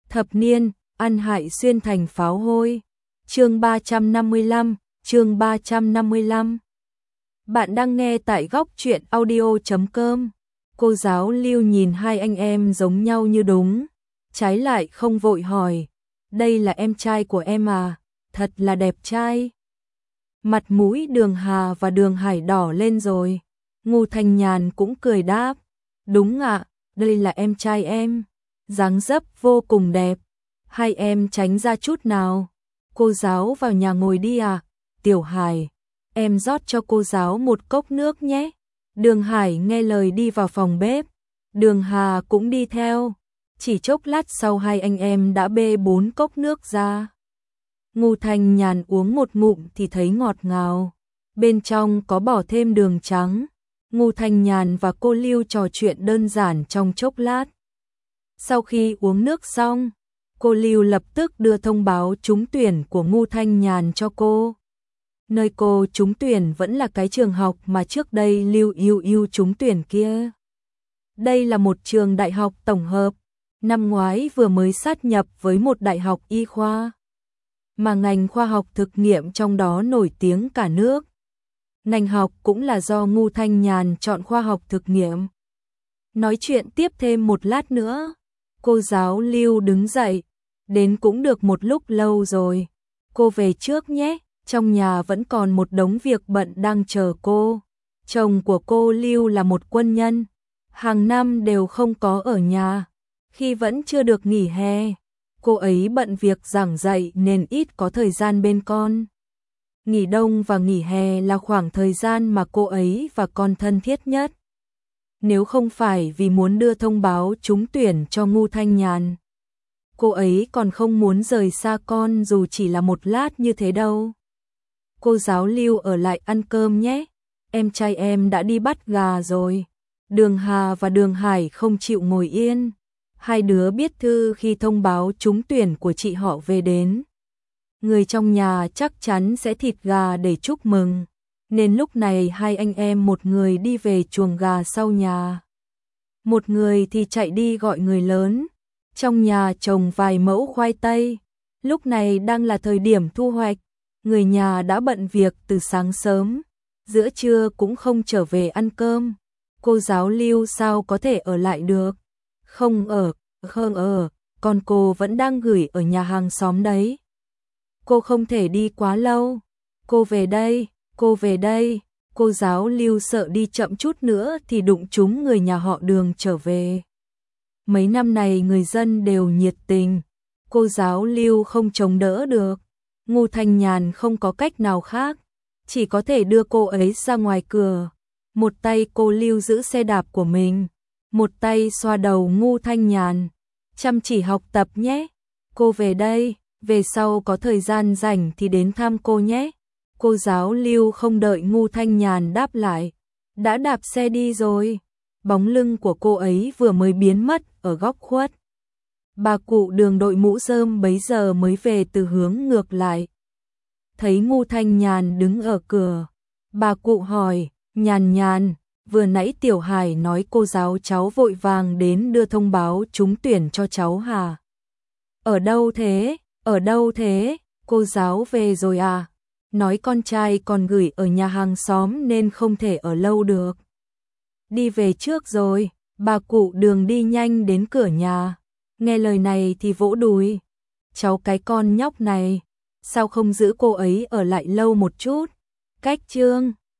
Thập niên, ăn hại xuyên thành pháo hôi. Chương 355, chương 355. Bạn đang nghe tại góc truyện audio.com. Cô giáo Lưu nhìn hai anh em giống nhau như đúng, trái lại không vội hỏi, đây là em trai của em à, thật là đẹp trai. Mặt mũi Đường Hà và Đường Hải đỏ lên rồi. Ngô Thanh Nhàn cũng cười đáp, đúng ạ, đây là em trai em, dáng dấp vô cùng đẹp. Hai em tránh ra chút nào. Cô giáo vào nhà ngồi đi à. Tiểu Hải, em rót cho cô giáo một cốc nước nhé. Đường Hải nghe lời đi vào phòng bếp. Đường Hà cũng đi theo. Chỉ chốc lát sau hai anh em đã bê 4 cốc nước ra. Ngô Thanh Nhàn uống một ngụm thì thấy ngọt ngào. Bên trong có bỏ thêm đường trắng. Ngô Thanh Nhàn và cô Lưu trò chuyện đơn giản trong chốc lát. Sau khi uống nước xong, cô Lưu lập tức đưa thông báo trúng tuyển của Ngô Thanh Nhàn cho cô. Nơi cô trúng tuyển vẫn là cái trường học mà trước đây Lưu Yêu Yêu trúng tuyển kia. Đây là một trường đại học tổng hợp, năm ngoái vừa mới sát nhập với một đại học y khoa, mà ngành khoa học thực nghiệm trong đó nổi tiếng cả nước. Ngành học cũng là do Ngô Thanh Nhàn chọn khoa học thực nghiệm. Nói chuyện tiếp thêm một lát nữa, cô giáo Lưu đứng dậy, đến cũng được một lúc lâu rồi. Cô về trước nhé, trong nhà vẫn còn một đống việc bận đang chờ cô. Chồng của cô Lưu là một quân nhân, hàng năm đều không có ở nhà, khi vẫn chưa được nghỉ hè. Cô ấy bận việc giảng dạy nên ít có thời gian bên con. Nghỉ đông và nghỉ hè là khoảng thời gian mà cô ấy và con thân thiết nhất. Nếu không phải vì muốn đưa thông báo trúng tuyển cho Ngô Thanh Nhàn, cô ấy còn không muốn rời xa con dù chỉ là một lát như thế đâu. Cô giáo Lưu ở lại ăn cơm nhé, em trai em đã đi bắt gà rồi. Đường Hà và Đường Hải không chịu ngồi yên. Hai đứa biết thư khi thông báo trúng tuyển của chị họ về đến, người trong nhà chắc chắn sẽ thịt gà để chúc mừng, nên lúc này hai anh em một người đi về chuồng gà sau nhà, một người thì chạy đi gọi người lớn. Trong nhà trồng vài mẫu khoai tây, lúc này đang là thời điểm thu hoạch, người nhà đã bận việc từ sáng sớm, giữa trưa cũng không trở về ăn cơm. Cô giáo Lưu sao có thể ở lại được? Không ở, con cô vẫn đang gửi ở nhà hàng xóm đấy. Cô không thể đi quá lâu. Cô về đây. Cô giáo Lưu sợ đi chậm chút nữa thì đụng trúng người nhà họ Đường trở về. Mấy năm này người dân đều nhiệt tình, cô giáo Lưu không chống đỡ được. Ngô Thanh Nhàn không có cách nào khác, chỉ có thể đưa cô ấy ra ngoài cửa. Một tay cô Lưu giữ xe đạp của mình, một tay xoa đầu Ngô Thanh Nhàn. Chăm chỉ học tập nhé, cô về đây, về sau có thời gian rảnh thì đến thăm cô nhé. Cô giáo Lưu không đợi Ngô Thanh Nhàn đáp lại, đã đạp xe đi rồi. Bóng lưng của cô ấy vừa mới biến mất ở góc khuất. Bà cụ Đường đội mũ rơm bấy giờ mới về từ hướng ngược lại. Thấy Ngô Thanh Nhàn đứng ở cửa, bà cụ hỏi, Nhàn, vừa nãy Tiểu Hải nói cô giáo cháu vội vàng đến đưa thông báo trúng tuyển cho cháu hả? Ở đâu thế? Cô giáo về rồi à? Nói con trai còn gửi ở nhà hàng xóm nên không thể ở lâu được. Đi về trước rồi. Bà cụ Đường đi nhanh đến cửa nhà, nghe lời này thì vỗ đùi. Cháu cái con nhóc này, sao không giữ cô ấy ở lại lâu một chút? Cách trương,